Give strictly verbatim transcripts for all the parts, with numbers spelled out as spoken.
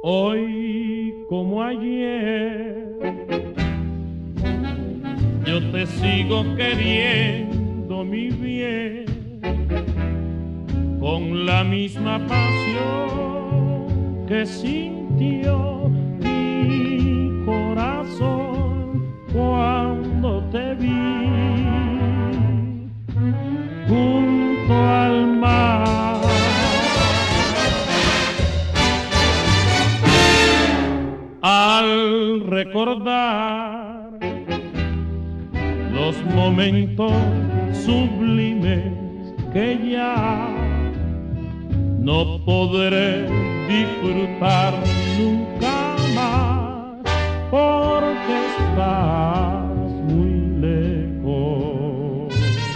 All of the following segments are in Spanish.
Hoy como ayer, yo te sigo queriendo, mi bien, con la misma pasión que sintió mi corazón cuando te vi junto al mar. Al recordar los momentos sublimes que ya no podré disfrutar nunca más, porque estás muy lejos.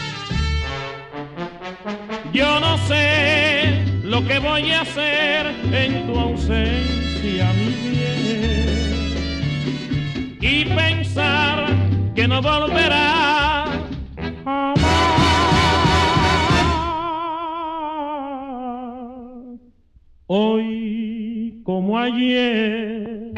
Yo no sé lo que voy a hacer en tu ausencia, mi bien, y pensar que no volverá jamás. Hoy como ayer,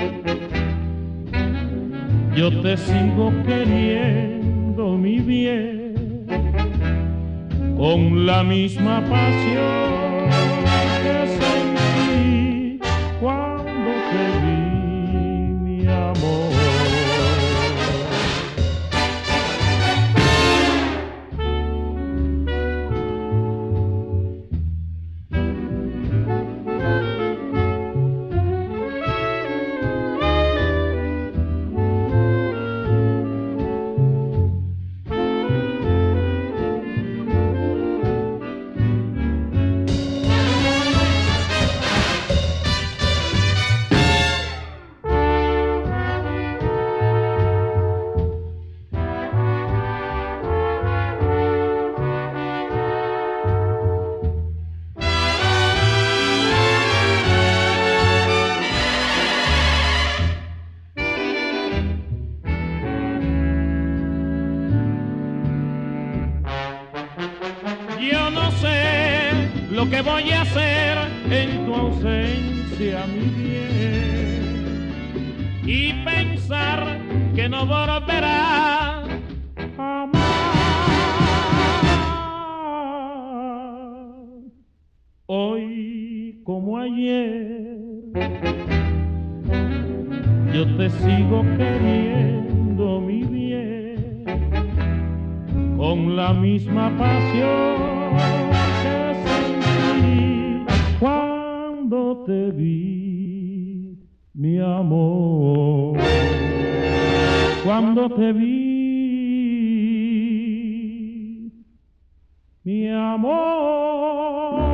yo te sigo queriendo, mi bien, con la misma pasión que sentí cuando te vi, mi amor. Yo no sé lo que voy a hacer en tu ausencia, mi bien, y pensar que no volverá jamás. Hoy como ayer, yo te sigo queriendo, mi bien, con la misma pasión que sentí cuando te vi, mi amor. Cuando te vi, mi amor.